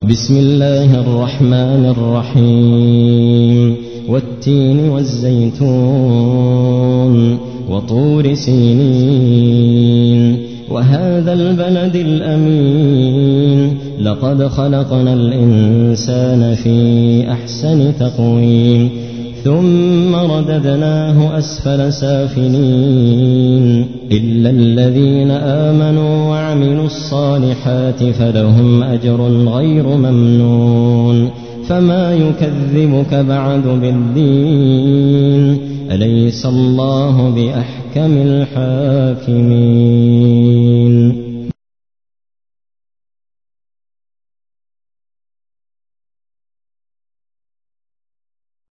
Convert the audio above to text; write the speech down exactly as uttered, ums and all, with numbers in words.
بسم الله الرحمن الرحيم والتين والزيتون وطور سينين وهذا البلد الأمين لقد خلقنا الإنسان في أحسن تقويم ثم رددناه أسفل سافلين إلا الذين آمنوا وعملوا الصالحات فلهم أجر غير ممنون فما يكذبك بعد بالدين أليس الله بأحكم الحاكمين.